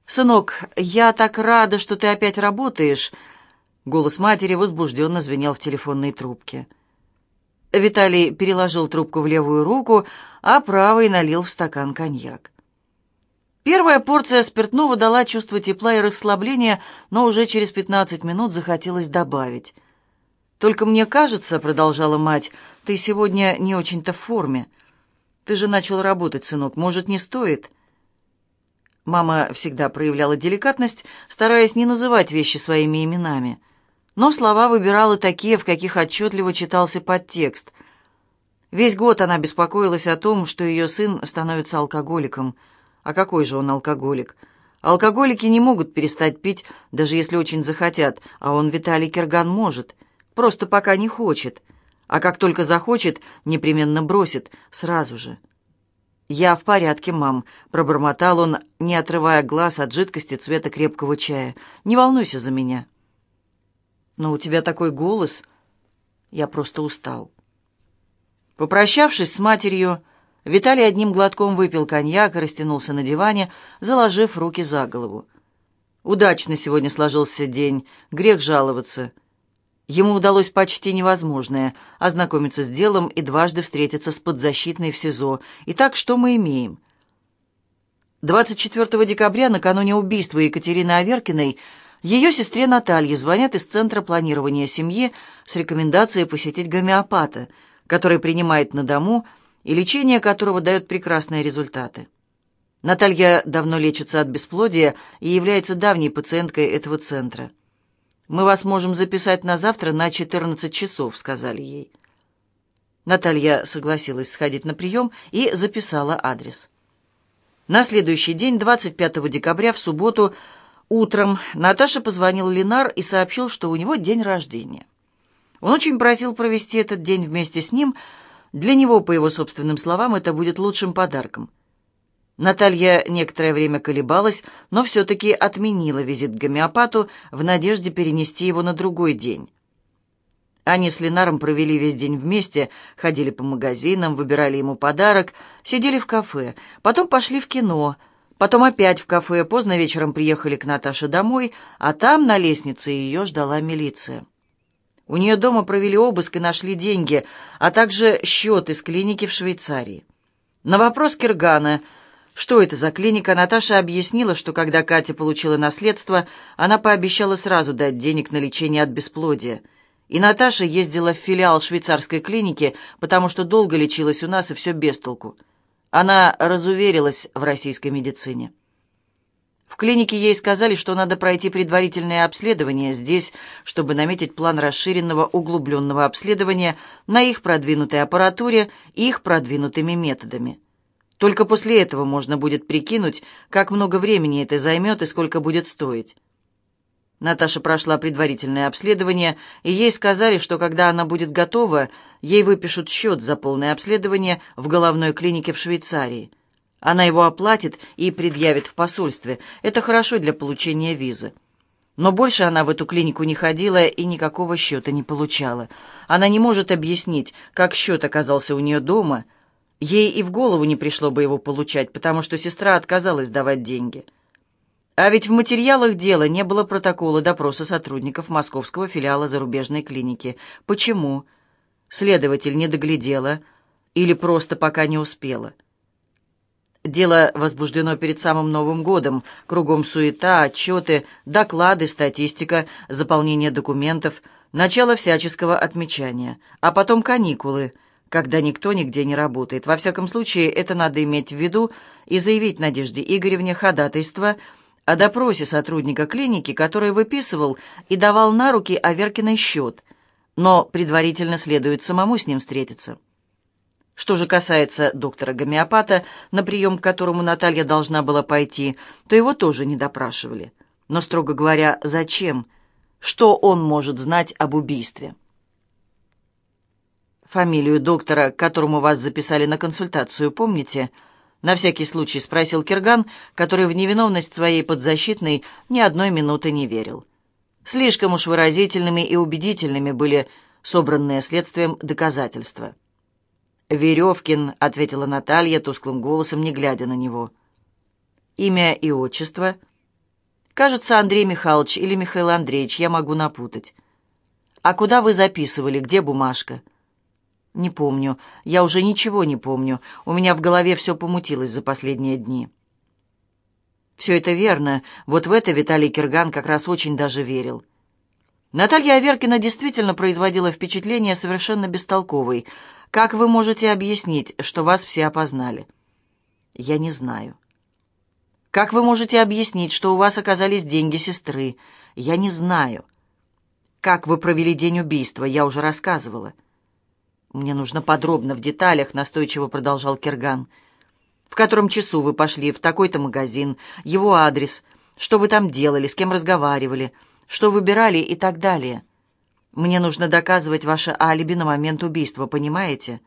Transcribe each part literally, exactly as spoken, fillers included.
«Сынок, я так рада, что ты опять работаешь!» Голос матери возбужденно звенел в телефонной трубке. Виталий переложил трубку в левую руку, а правой налил в стакан коньяк. Первая порция спиртного дала чувство тепла и расслабления, но уже через пятнадцать минут захотелось добавить. «Только мне кажется, — продолжала мать, — ты сегодня не очень-то в форме. Ты же начал работать, сынок, может, не стоит?» Мама всегда проявляла деликатность, стараясь не называть вещи своими именами. Но слова выбирала такие, в каких отчетливо читался подтекст. Весь год она беспокоилась о том, что ее сын становится алкоголиком. А какой же он алкоголик? Алкоголики не могут перестать пить, даже если очень захотят, а он, Виталий Кирган, может. Просто пока не хочет. А как только захочет, непременно бросит, сразу же. «Я в порядке, мам», — пробормотал он, не отрывая глаз от жидкости цвета крепкого чая. «Не волнуйся за меня». «Но у тебя такой голос». «Я просто устал». Попрощавшись с матерью, Виталий одним глотком выпил коньяк и растянулся на диване, заложив руки за голову. Удачно сегодня сложился день, грех жаловаться. Ему удалось почти невозможное — ознакомиться с делом и дважды встретиться с подзащитной в СИЗО. Итак, что мы имеем? двадцать четвёртого декабря, накануне убийства Екатерины Аверкиной, ее сестре Наталье звонят из Центра планирования семьи с рекомендацией посетить гомеопата, который принимает на дому и лечение которого дает прекрасные результаты. Наталья давно лечится от бесплодия и является давней пациенткой этого центра. «Мы вас можем записать на завтра на четырнадцать часов», — сказали ей. Наталья согласилась сходить на прием и записала адрес. На следующий день, двадцать пятого декабря, в субботу, утром, Наташе позвонил Ленар и сообщил, что у него день рождения. Он очень просил провести этот день вместе с ним. Для него, по его собственным словам, это будет лучшим подарком. Наталья некоторое время колебалась, но все-таки отменила визит к гомеопату в надежде перенести его на другой день. Они с Ленаром провели весь день вместе, ходили по магазинам, выбирали ему подарок, сидели в кафе, потом пошли в кино, потом опять в кафе, поздно вечером приехали к Наташе домой, а там на лестнице ее ждала милиция. У нее дома провели обыск и нашли деньги, а также счет из клиники в Швейцарии. На вопрос Киргана, что это за клиника, Наташа объяснила, что когда Катя получила наследство, она пообещала сразу дать денег на лечение от бесплодия. И Наташа ездила в филиал швейцарской клиники, потому что долго лечилась у нас и все без толку. Она разуверилась в российской медицине. В клинике ей сказали, что надо пройти предварительное обследование здесь, чтобы наметить план расширенного углубленного обследования на их продвинутой аппаратуре и их продвинутыми методами. Только после этого можно будет прикинуть, как много времени это займет и сколько будет стоить. Наташа прошла предварительное обследование, и ей сказали, что когда она будет готова, ей выпишут счет за полное обследование в головной клинике в Швейцарии. Она его оплатит и предъявит в посольстве. Это хорошо для получения визы. Но больше она в эту клинику не ходила и никакого счета не получала. Она не может объяснить, как счет оказался у нее дома. Ей и в голову не пришло бы его получать, потому что сестра отказалась давать деньги. А ведь в материалах дела не было протокола допроса сотрудников московского филиала зарубежной клиники. Почему? Следователь не доглядела или просто пока не успела? Дело возбуждено перед самым Новым годом. Кругом суета, отчеты, доклады, статистика, заполнение документов, начало всяческого отмечания, а потом каникулы, когда никто нигде не работает. Во всяком случае, это надо иметь в виду и заявить Надежде Игоревне ходатайство о допросе сотрудника клиники, который выписывал и давал на руки Аверкиной счет, но предварительно следует самому с ним встретиться. Что же касается доктора-гомеопата, на прием к которому Наталья должна была пойти, то его тоже не допрашивали. Но, строго говоря, зачем? Что он может знать об убийстве? «Фамилию доктора, к которому вас записали на консультацию, помните?» На всякий случай спросил Кирган, который в невиновность своей подзащитной ни одной минуты не верил. Слишком уж выразительными и убедительными были собранные следствием доказательства. «Веревкин», — ответила Наталья тусклым голосом, не глядя на него. «Имя и отчество?» Кажется, Андрей Михайлович или Михаил Андреевич, я могу напутать. А куда вы записывали? Где бумажка? Не помню. Я уже ничего не помню. У меня в голове все помутилось за последние дни. Все это верно. Вот в это Виталий Кирган как раз очень даже верил. Наталья Аверкина действительно производила впечатление совершенно бестолковой. Как вы можете объяснить, что вас все опознали? Я не знаю. Как вы можете объяснить, что у вас оказались деньги сестры? Я не знаю. Как вы провели день убийства? Я уже рассказывала. Мне нужно подробно, в деталях, настойчиво продолжал Кирган. В котором часу вы пошли в такой-то магазин, его адрес, что вы там делали, с кем разговаривали, что выбирали и так далее. Мне нужно доказывать ваше алиби на момент убийства, понимаете?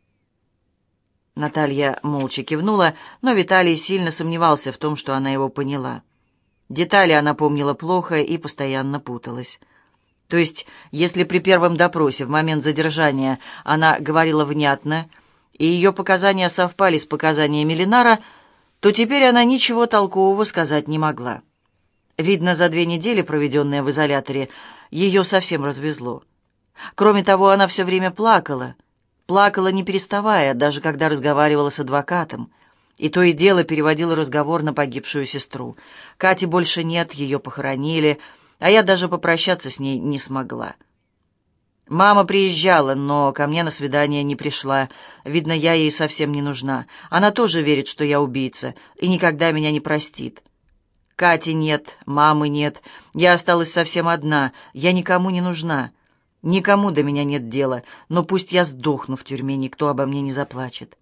Наталья молча кивнула, но Виталий сильно сомневался в том, что она его поняла. Детали она помнила плохо и постоянно путалась. То есть, если при первом допросе, в момент задержания, она говорила внятно, и ее показания совпали с показаниями Ленара, то теперь она ничего толкового сказать не могла. Видно, за две недели, проведенные в изоляторе, ее совсем развезло. Кроме того, она все время плакала. Плакала, не переставая, даже когда разговаривала с адвокатом. И то и дело переводила разговор на погибшую сестру. Кати больше нет, ее похоронили, а я даже попрощаться с ней не смогла. Мама приезжала, но ко мне на свидание не пришла. Видно, я ей совсем не нужна. Она тоже верит, что я убийца, и никогда меня не простит. Кати нет, мамы нет, я осталась совсем одна, я никому не нужна. Никому до меня нет дела, но пусть я сдохну в тюрьме, никто обо мне не заплачет.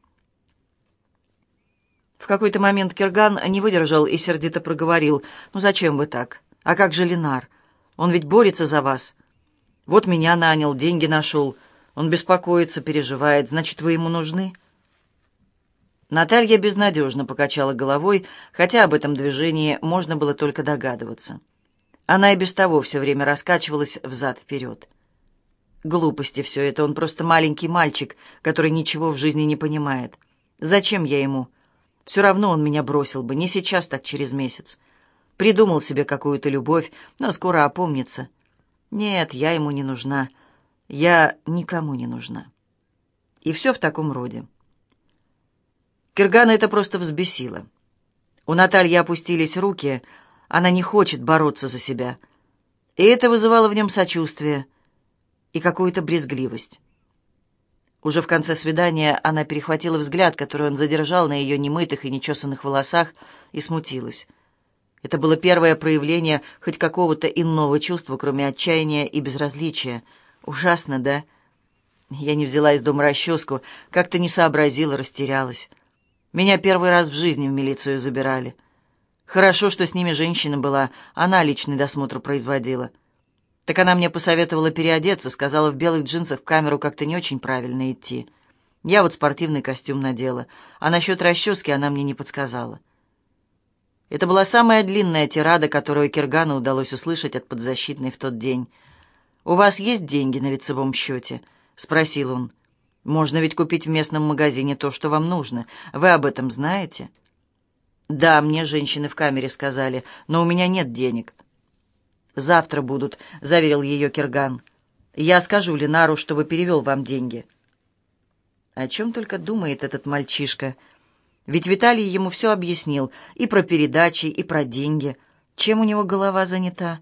В какой-то момент Кирган не выдержал и сердито проговорил: «Ну зачем вы так? А как же Ленар? Он ведь борется за вас. Вот меня нанял, деньги нашел. Он беспокоится, переживает. Значит, вы ему нужны?» Наталья безнадежно покачала головой, хотя об этом движении можно было только догадываться. Она и без того все время раскачивалась взад-вперед. Глупости все это, он просто маленький мальчик, который ничего в жизни не понимает. Зачем я ему? Все равно он меня бросил бы, не сейчас, так через месяц. Придумал себе какую-то любовь, но скоро опомнится. Нет, я ему не нужна. Я никому не нужна. И все в таком роде. Киргана это просто взбесило. У Натальи опустились руки, она не хочет бороться за себя. И это вызывало в нем сочувствие и какую-то брезгливость. Уже в конце свидания она перехватила взгляд, который он задержал на ее немытых и нечесанных волосах, и смутилась. Это было первое проявление хоть какого-то иного чувства, кроме отчаяния и безразличия. Ужасно, да? Я не взяла из дома расческу, как-то не сообразила, растерялась. Меня первый раз в жизни в милицию забирали. Хорошо, что с ними женщина была, она личный досмотр производила. Так она мне посоветовала переодеться, сказала, в белых джинсах в камеру как-то не очень правильно идти. Я вот спортивный костюм надела, а насчет расчески она мне не подсказала. Это была самая длинная тирада, которую Киргану удалось услышать от подзащитной в тот день. «У вас есть деньги на лицевом счете?» — спросил он. «Можно ведь купить в местном магазине то, что вам нужно. Вы об этом знаете?» «Да, мне женщины в камере сказали, но у меня нет денег». «Завтра будут», — заверил ее Кирган. «Я скажу Ленару, чтобы перевел вам деньги». О чем только думает этот мальчишка. Ведь Виталий ему все объяснил, и про передачи, и про деньги. Чем у него голова занята?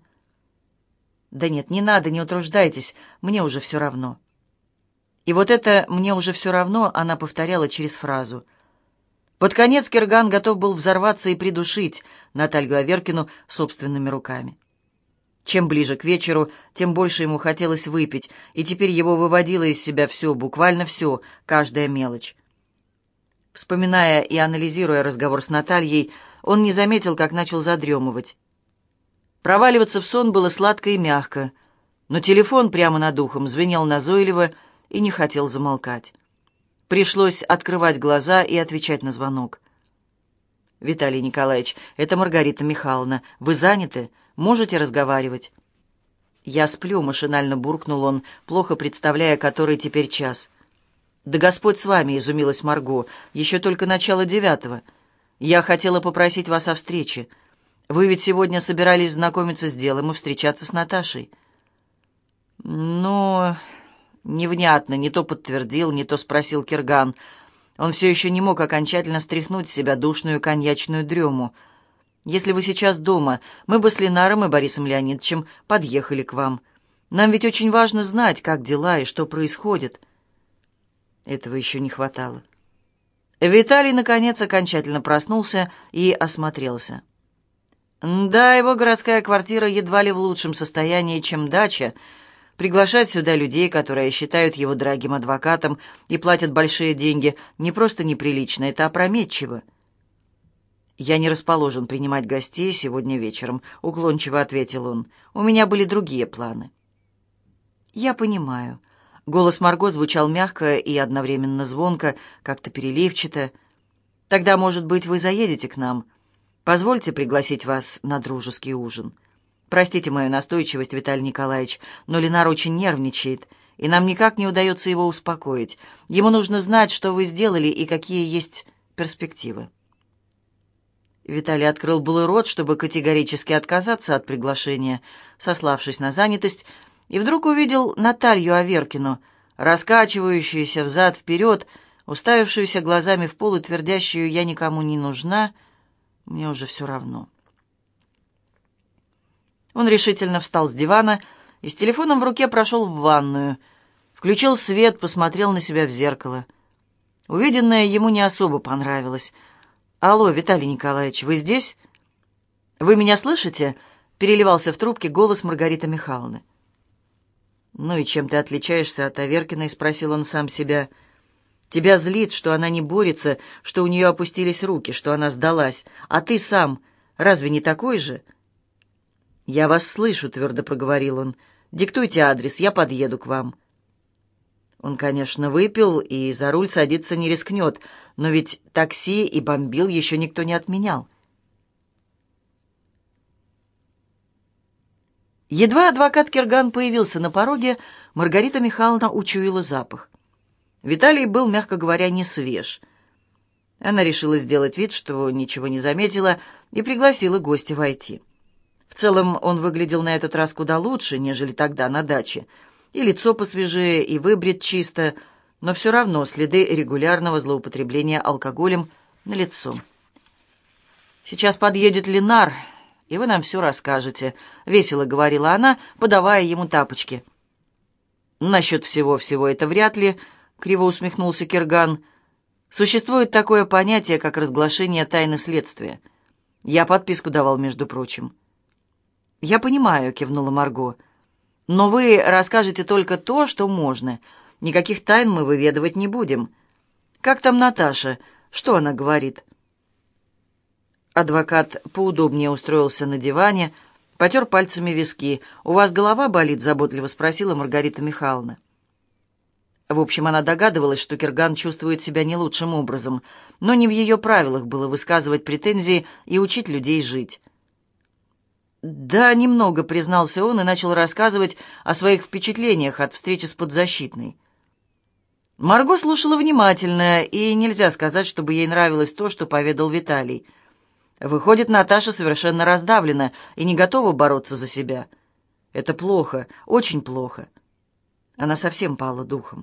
«Да нет, не надо, не утруждайтесь, мне уже все равно». И вот это «мне уже все равно» она повторяла через фразу. Под конец Кирган готов был взорваться и придушить Наталью Аверкину собственными руками. Чем ближе к вечеру, тем больше ему хотелось выпить, и теперь его выводило из себя все, буквально все, каждая мелочь. Вспоминая и анализируя разговор с Натальей, он не заметил, как начал задремывать. Проваливаться в сон было сладко и мягко, но телефон прямо над ухом звенел назойливо и не хотел замолкать. Пришлось открывать глаза и отвечать на звонок. «Виталий Николаевич, это Маргарита Михайловна. Вы заняты? Можете разговаривать?» «Я сплю», — машинально буркнул он, плохо представляя, который теперь час. «Да Господь с вами», — изумилась Марго, — «еще только начало девятого. Я хотела попросить вас о встрече. Вы ведь сегодня собирались знакомиться с делом и встречаться с Наташей». «Ну...» Невнятно, не то подтвердил, не то спросил Кирган. Он все еще не мог окончательно стряхнуть с себя душную коньячную дрему. «Если вы сейчас дома, мы бы с Ленаром и Борисом Леонидовичем подъехали к вам. Нам ведь очень важно знать, как дела и что происходит». Этого еще не хватало. Виталий, наконец, окончательно проснулся и осмотрелся. Да, его городская квартира едва ли в лучшем состоянии, чем дача. Приглашать сюда людей, которые считают его дорогим адвокатом и платят большие деньги, не просто неприлично, это опрометчиво. «Я не расположен принимать гостей сегодня вечером», — уклончиво ответил он. «У меня были другие планы». «Я понимаю». Голос Марго звучал мягко и одновременно звонко, как-то переливчато. «Тогда, может быть, вы заедете к нам? Позвольте пригласить вас на дружеский ужин. Простите мою настойчивость, Виталий Николаевич, но Ленар очень нервничает, и нам никак не удается его успокоить. Ему нужно знать, что вы сделали и какие есть перспективы». Виталий открыл было рот, чтобы категорически отказаться от приглашения, сославшись на занятость, и вдруг увидел Наталью Аверкину, раскачивающуюся взад-вперед, уставившуюся глазами в пол и твердящую «я никому не нужна, мне уже все равно». Он решительно встал с дивана и с телефоном в руке прошел в ванную, включил свет, посмотрел на себя в зеркало. Увиденное ему не особо понравилось. «Алло, Виталий Николаевич, вы здесь? Вы меня слышите?» — переливался в трубке голос Маргариты Михайловны. «Ну и чем ты отличаешься от Аверкиной?» — спросил он сам себя. «Тебя злит, что она не борется, что у нее опустились руки, что она сдалась. А ты сам разве не такой же?» «Я вас слышу», — твердо проговорил он. «Диктуйте адрес, я подъеду к вам». Он, конечно, выпил и за руль садиться не рискнет, но ведь такси и бомбил еще никто не отменял. Едва адвокат Кирган появился на пороге, Маргарита Михайловна учуяла запах. Виталий был, мягко говоря, не свеж. Она решила сделать вид, что ничего не заметила, и пригласила гостя войти. В целом он выглядел на этот раз куда лучше, нежели тогда на даче. И лицо посвежее, и выбрит чисто, но все равно следы регулярного злоупотребления алкоголем налицо. «Сейчас подъедет Ленар, и вы нам все расскажете», — весело говорила она, подавая ему тапочки. «Насчет всего-всего это вряд ли», — криво усмехнулся Кирган. «Существует такое понятие, как разглашение тайны следствия. Я подписку давал, между прочим». «Я понимаю», — кивнула Марго. «Но вы расскажете только то, что можно. Никаких тайн мы выведывать не будем. Как там Наташа? Что она говорит?» Адвокат поудобнее устроился на диване, потер пальцами виски. «У вас голова болит?» — заботливо спросила Маргарита Михайловна. В общем, она догадывалась, что Кирган чувствует себя не лучшим образом, но не в ее правилах было высказывать претензии и учить людей жить. «Да, немного», — признался он и начал рассказывать о своих впечатлениях от встречи с подзащитной. Марго слушала внимательно, и нельзя сказать, чтобы ей нравилось то, что поведал Виталий. Выходит, Наташа совершенно раздавлена и не готова бороться за себя. Это плохо, очень плохо. Она совсем пала духом.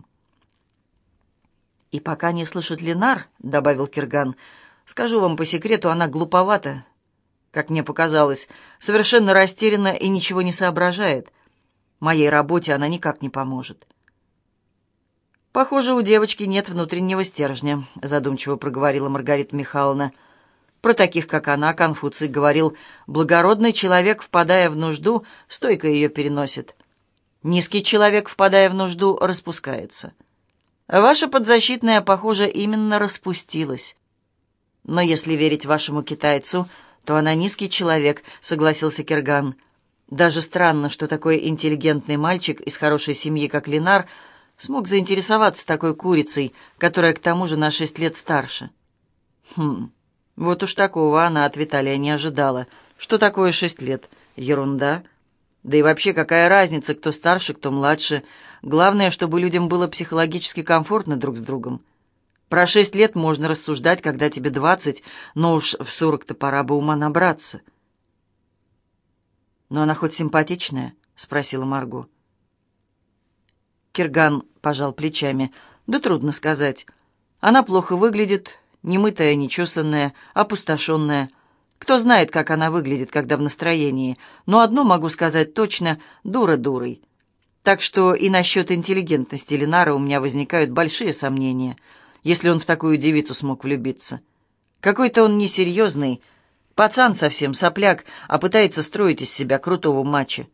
«И пока не слышит Ленар», — добавил Кирган, — «скажу вам по секрету, она глуповата, как мне показалось, совершенно растеряна и ничего не соображает. Моей работе она никак не поможет». «Похоже, у девочки нет внутреннего стержня», — задумчиво проговорила Маргарита Михайловна. «Про таких, как она, Конфуций говорил, благородный человек, впадая в нужду, стойко ее переносит. Низкий человек, впадая в нужду, распускается. А ваша подзащитная, похоже, именно распустилась. Но если верить вашему китайцу, то она низкий человек», — согласился Кирган. «Даже странно, что такой интеллигентный мальчик из хорошей семьи, как Ленар, смог заинтересоваться такой курицей, которая к тому же на шесть лет старше». Хм, вот уж такого она от Виталия не ожидала. Что такое шесть лет? Ерунда. Да и вообще, какая разница, кто старше, кто младше? Главное, чтобы людям было психологически комфортно друг с другом. Про шесть лет можно рассуждать, когда тебе двадцать, но уж в сорок-то пора бы ума набраться. «Но она хоть симпатичная?» — спросила Марго. Кирган пожал плечами. «Да трудно сказать. Она плохо выглядит, немытая, нечесанная, опустошенная. Кто знает, как она выглядит, когда в настроении. Но одно могу сказать точно — дура дурой. Так что и насчет интеллигентности Ленара у меня возникают большие сомнения, если он в такую девицу смог влюбиться. Какой-то он несерьезный, пацан совсем, сопляк, а пытается строить из себя крутого мачо».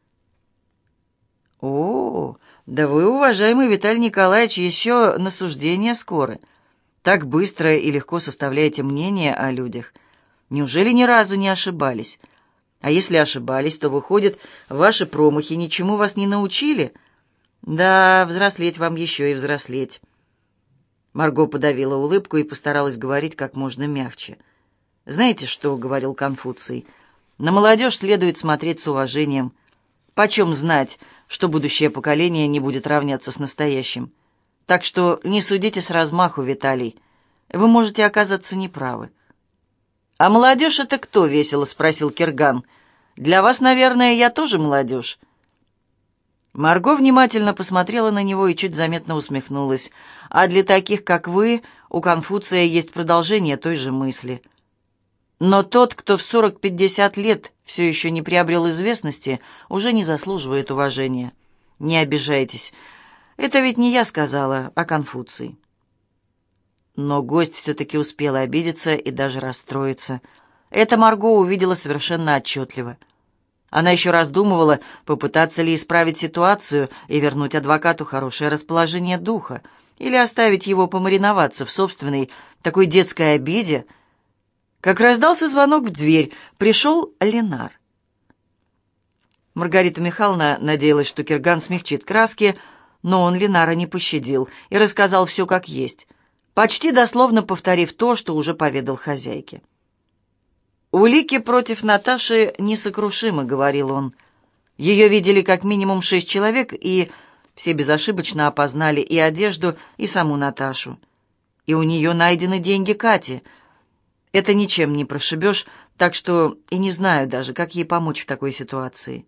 «О, да вы, уважаемый Виталий Николаевич, еще на суждение скоры. Так быстро и легко составляете мнение о людях. Неужели ни разу не ошибались? А если ошибались, то, выходит, ваши промахи ничему вас не научили? Да, взрослеть вам еще и взрослеть». Марго подавила улыбку и постаралась говорить как можно мягче. «Знаете, что говорил Конфуций? На молодежь следует смотреть с уважением. Почем знать, что будущее поколение не будет равняться с настоящим? Так что не судите с размаху, Виталий. Вы можете оказаться неправы». «А молодежь — это кто?» — весело спросил Кирган. «Для вас, наверное, я тоже молодежь». Марго внимательно посмотрела на него и чуть заметно усмехнулась. «А для таких, как вы, у Конфуция есть продолжение той же мысли. Но тот, кто в сорок-пятьдесят лет все еще не приобрел известности, уже не заслуживает уважения. Не обижайтесь. Это ведь не я сказала, а Конфуций». Но гость все-таки успел обидеться и даже расстроиться. Это Марго увидела совершенно отчетливо. Она еще раздумывала, попытаться ли исправить ситуацию и вернуть адвокату хорошее расположение духа, или оставить его помариноваться в собственной такой детской обиде. Как раздался звонок в дверь, пришел Ленар. Маргарита Михайловна надеялась, что Кирган смягчит краски, но он Ленара не пощадил и рассказал все как есть, почти дословно повторив то, что уже поведал хозяйке. «Улики против Наташи несокрушимы», — говорил он. «Ее видели как минимум шесть человек, и все безошибочно опознали и одежду, и саму Наташу. И у нее найдены деньги Кати. Это ничем не прошибешь, так что и не знаю даже, как ей помочь в такой ситуации».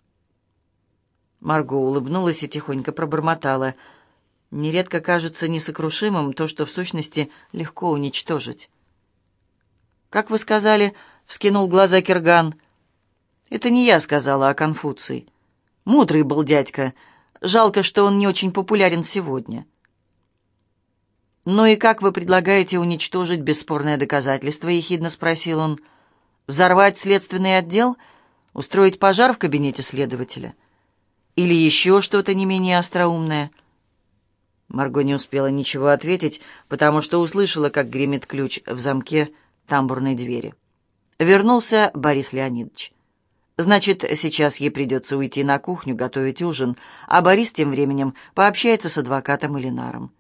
Марго улыбнулась и тихонько пробормотала: «Нередко кажется несокрушимым то, что в сущности легко уничтожить». «Как вы сказали?» — вскинул глаза Кирган. «Это не я сказала, а Конфуций. Мудрый был дядька. Жалко, что он не очень популярен сегодня». «Ну и как вы предлагаете уничтожить бесспорное доказательство?» — ехидно спросил он. «Взорвать следственный отдел? Устроить пожар в кабинете следователя? Или еще что-то не менее остроумное?» Марго не успела ничего ответить, потому что услышала, как гремит ключ в замке тамбурной двери. Вернулся Борис Леонидович. Значит, сейчас ей придется уйти на кухню готовить ужин, а Борис тем временем пообщается с адвокатом и Ленаром.